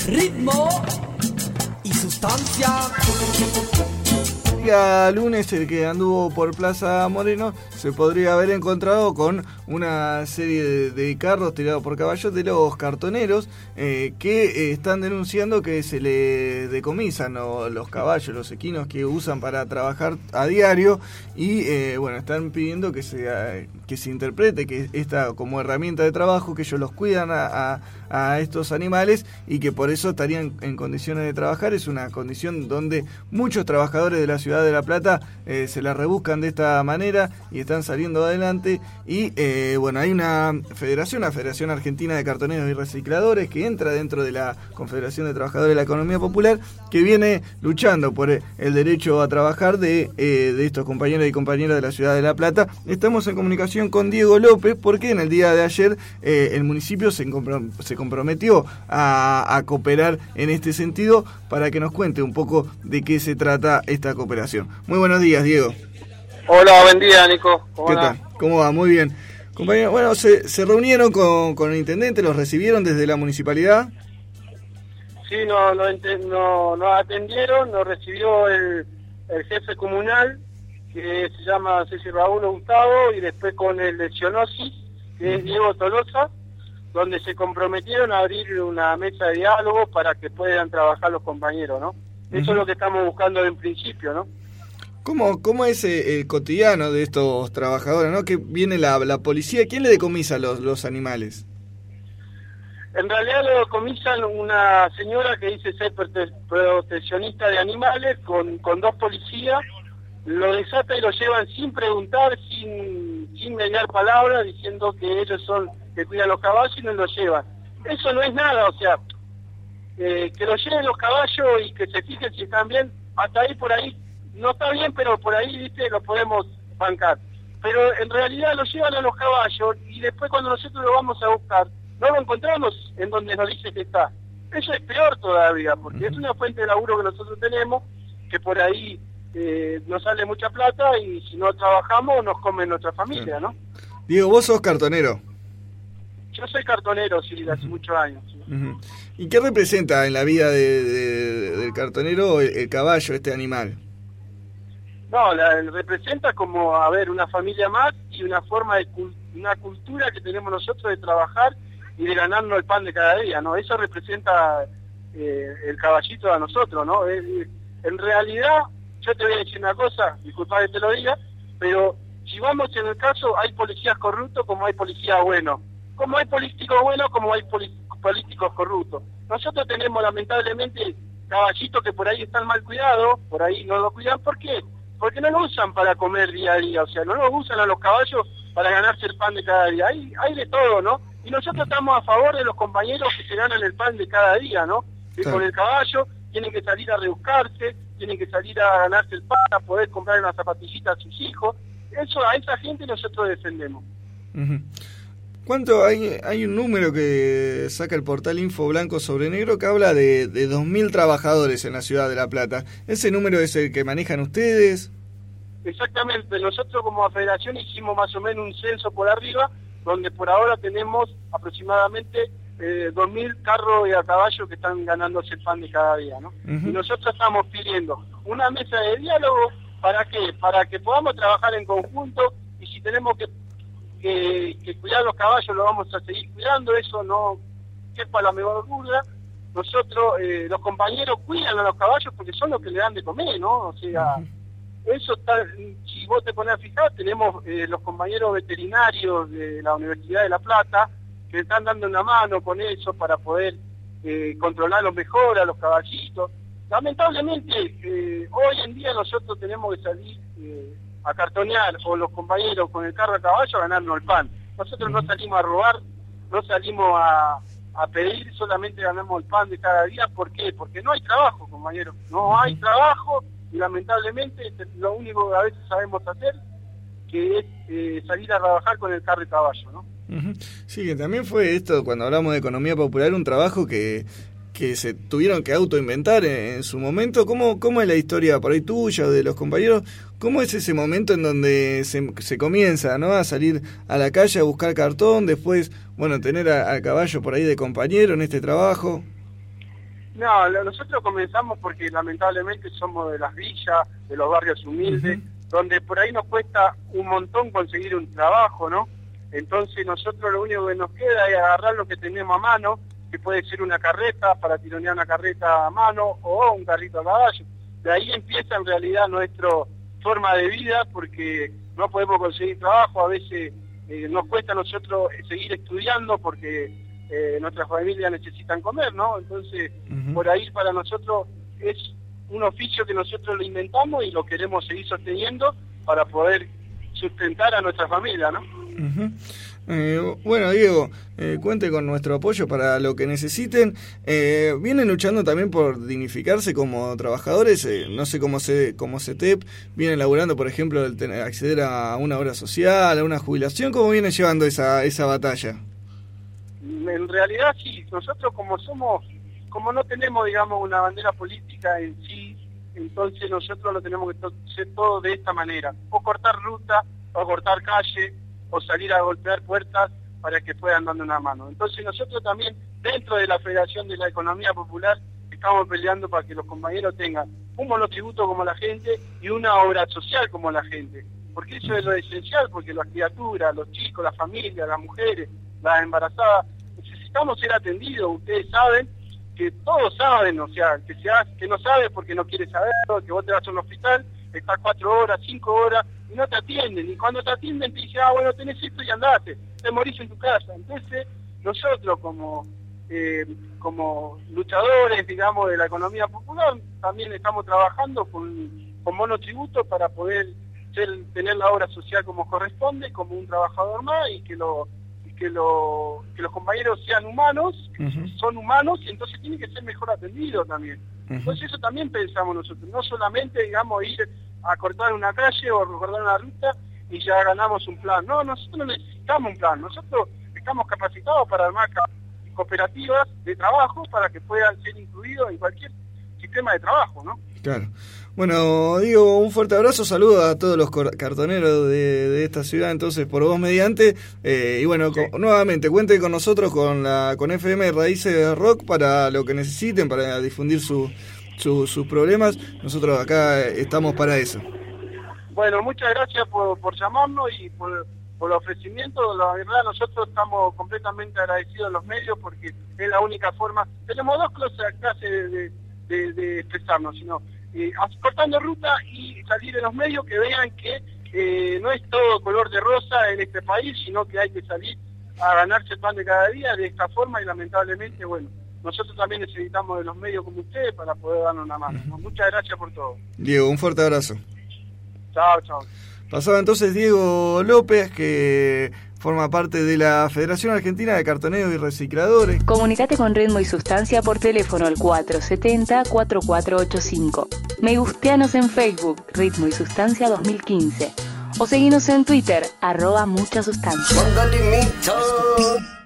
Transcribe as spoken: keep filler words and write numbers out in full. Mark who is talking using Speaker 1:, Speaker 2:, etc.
Speaker 1: ritmo y sustancia.
Speaker 2: El día lunes, el que anduvo por Plaza Moreno se podría haber encontrado con una serie de, de carros tirados por caballos de los cartoneros eh, que eh, están denunciando que se le decomisan ¿no? los caballos, los equinos que usan para trabajar a diario y eh, bueno, están pidiendo que se, que se interprete que esta como herramienta de trabajo, que ellos los cuidan a, a, a estos animales y que por eso estarían en condiciones de trabajar. Es una condición donde muchos trabajadores de la ciudad de La Plata eh, se la rebuscan de esta manera y están saliendo adelante y eh, bueno, hay una federación, la Federación Argentina de Cartoneros y Recicladores, que entra dentro de la Confederación de Trabajadores de la Economía Popular, que viene luchando por el derecho a trabajar de, eh, de estos compañeros y compañeras de la ciudad de La Plata. Estamos en comunicación con Diego López porque en el día de ayer eh, el municipio se, comprom- se comprometió a, a cooperar en este sentido, para que nos cuente un poco de qué se trata esta cooperación. Muy buenos días, Diego.
Speaker 3: Hola, buen día, Nico.
Speaker 2: ¿Qué tal? ¿Cómo va? Muy bien. Compañero, bueno, se, se reunieron con, con el intendente, los recibieron desde la municipalidad.
Speaker 3: Sí, nos no, no, no atendieron, nos recibió el, el jefe comunal, que se llama Ceci Raúl Gustavo, y después con el de Cionosis, que es Diego Tolosa, donde se comprometieron a abrir una mesa de diálogo para que puedan trabajar los compañeros, ¿no? Eso uh-huh. es lo que estamos buscando en principio, ¿no?
Speaker 2: ¿Cómo, cómo es el cotidiano de estos trabajadores, no? Que viene la, la policía, ¿quién le decomisa los, los animales?
Speaker 3: En realidad lo decomisan una señora que dice ser prote- proteccionista de animales con, con dos policías, lo desata y lo llevan sin preguntar, sin, sin mediar palabras, diciendo que ellos son que cuidan los caballos y no los llevan. Eso no es nada, o sea, eh, que lo lleven los caballos y que se fijen si están bien, hasta ahí por ahí no está bien, pero por ahí, viste, lo podemos bancar. Pero en realidad lo llevan a los caballos y después cuando nosotros lo vamos a buscar, no lo encontramos en donde nos dice que está. Eso es peor todavía, porque uh-huh. es una fuente de laburo que nosotros tenemos, que por ahí eh, nos sale mucha plata y si no trabajamos nos come nuestra familia, ¿no?
Speaker 2: Diego, vos sos cartonero.
Speaker 3: Yo soy cartonero, sí, de hace uh-huh. muchos años. Sí.
Speaker 2: Uh-huh. ¿Y qué representa en la vida de, de, del cartonero el, el caballo, este animal?
Speaker 3: No, la, representa como, a ver, una familia más y una forma de una cultura que tenemos nosotros de trabajar y de ganarnos el pan de cada día, ¿no? Eso representa eh, el caballito a nosotros, ¿no? Eh, en realidad, yo te voy a decir una cosa, disculpa que te lo diga, pero si vamos en el caso, hay policías corruptos como hay policías buenos. Como hay políticos buenos, como hay poli- políticos corruptos. Nosotros tenemos, lamentablemente, caballitos que por ahí están mal cuidados, por ahí no lo cuidan. ¿Por qué? Porque no lo usan para comer día a día, o sea, no lo usan a los caballos para ganarse el pan de cada día. Hay, hay de todo, ¿no? Y nosotros estamos a favor de los compañeros que se ganan el pan de cada día, ¿no? Que sí. Con el caballo tienen que salir a rebuscarse, tienen que salir a ganarse el pan, a poder comprar una zapatillita a sus hijos. Eso, a esa gente nosotros defendemos.
Speaker 2: Uh-huh. ¿Cuánto hay? Hay un número que saca el portal Info Blanco sobre Negro que habla de, de dos mil trabajadores en la ciudad de La Plata. ¿Ese número es el que manejan ustedes?
Speaker 3: Exactamente. Nosotros como federación hicimos más o menos un censo por arriba, donde por ahora tenemos aproximadamente eh, dos mil carros y a caballo que están ganándose el pan de cada día, ¿no? Uh-huh. Y nosotros estamos pidiendo una mesa de diálogo, ¿para qué? Para que podamos trabajar en conjunto y si tenemos que Que, que cuidar los caballos lo vamos a seguir cuidando, eso no quepa la menor duda. Nosotros, eh, los compañeros cuidan a los caballos porque son los que le dan de comer, ¿no? O sea, uh-huh. eso está, si vos te pones a fijar, tenemos eh, los compañeros veterinarios de la Universidad de La Plata que están dando una mano con eso para poder eh, controlarlos mejor a los caballitos. Lamentablemente, eh, hoy en día nosotros tenemos que salir eh, a cartonear, o los compañeros con el carro a caballo a ganarnos el pan. Nosotros no salimos a robar, no salimos a, a pedir, solamente ganamos el pan de cada día. ¿Por qué? Porque no hay trabajo, compañeros. No hay trabajo y lamentablemente lo único que a veces sabemos hacer que es eh, salir a trabajar con el carro y caballo, ¿no?
Speaker 2: Uh-huh. Sí, que también fue esto, cuando hablamos de economía popular, un trabajo que... que se tuvieron que autoinventar en, en su momento. ¿Cómo, ¿Cómo es la historia por ahí tuya o de los compañeros? ¿Cómo es ese momento en donde se, se comienza, ¿no?, a salir a la calle a buscar cartón, después, bueno, tener al caballo por ahí de compañero en este trabajo?
Speaker 3: No, lo- nosotros comenzamos porque lamentablemente somos de las villas, de los barrios humildes, uh-huh. donde por ahí nos cuesta un montón conseguir un trabajo, ¿no? Entonces nosotros lo único que nos queda es agarrar lo que tenemos a mano, que puede ser una carreta, para tironear una carreta a mano, o un carrito a caballo. De ahí empieza en realidad nuestra forma de vida, porque no podemos conseguir trabajo, a veces eh, nos cuesta a nosotros seguir estudiando, porque Eh, nuestras familias necesitan comer, ¿no? Entonces, uh-huh. por ahí para nosotros es un oficio que nosotros lo inventamos y lo queremos seguir sosteniendo para poder sustentar a nuestra familia, ¿no?
Speaker 2: Uh-huh. Eh, bueno, Diego, eh, cuente con nuestro apoyo para lo que necesiten. Eh, vienen luchando también por dignificarse como trabajadores, eh, no sé cómo se cómo CETEP viene laburando, por ejemplo, el tener, acceder a una obra social, a una jubilación. ¿Cómo viene llevando esa esa batalla?
Speaker 3: En realidad sí, nosotros como somos, como no tenemos, digamos, una bandera política en sí, entonces nosotros lo tenemos que hacer todo de esta manera, o cortar ruta, o cortar calle, o salir a golpear puertas para que puedan darle una mano. Entonces nosotros también, dentro de la Federación de la Economía Popular, estamos peleando para que los compañeros tengan un monotributo como la gente y una obra social como la gente, porque eso es lo esencial, porque las criaturas, los chicos, las familias, las mujeres, las embarazadas, necesitamos ser atendidos. Ustedes saben que todos saben, o sea, que se hace, que no sabe porque no quiere saberlo, que vos te vas a un hospital, estás cuatro horas, cinco horas y no te atienden, y cuando te atienden te dicen, ah, bueno, tenés esto y andate, te morís en tu casa. Entonces nosotros como eh, como luchadores, digamos, de la economía popular, también estamos trabajando con, con monotributos para poder ser, tener la obra social como corresponde, como un trabajador más, y que lo que, lo, que los compañeros sean humanos, uh-huh. son humanos, y entonces tienen que ser mejor atendidos también. Uh-huh. Entonces eso también pensamos nosotros, no solamente, digamos, ir a cortar una calle o a cortar una ruta y ya ganamos un plan. No, nosotros no necesitamos un plan, nosotros estamos capacitados para armar cooperativas de trabajo para que puedan ser incluidos en cualquier sistema de trabajo, ¿no?
Speaker 2: Claro. Bueno, Diego, un fuerte abrazo, saludos a todos los cartoneros de, de esta ciudad, entonces, por vos mediante, eh, y bueno, sí. con, nuevamente, cuente con nosotros, con la con F M Raíces Rock, para lo que necesiten, para difundir su, su, sus problemas, nosotros acá estamos para eso.
Speaker 3: Bueno, muchas gracias por, por llamarnos y por, por el ofrecimiento. La verdad, nosotros estamos completamente agradecidos a los medios, porque es la única forma. Tenemos dos clases de, de, de, de expresarnos, sino eh, cortando ruta y salir en los medios, que vean que eh, no es todo color de rosa en este país, sino que hay que salir a ganarse el pan de cada día de esta forma, y lamentablemente, bueno, nosotros también necesitamos de los medios como ustedes para poder darnos una mano, ¿no? Muchas gracias por todo.
Speaker 2: Diego, un fuerte abrazo.
Speaker 3: Chao, chao.
Speaker 2: Pasaba entonces Diego López, que forma parte de la Federación Argentina de Cartoneros y Recicladores.
Speaker 4: Comunicate con Ritmo y Sustancia por teléfono al cuatro siete cero, cuatro cuatro ocho cinco. Me gusteanos en Facebook, Ritmo y Sustancia dos mil quince. O seguinos en Twitter, arroba mucha sustancia.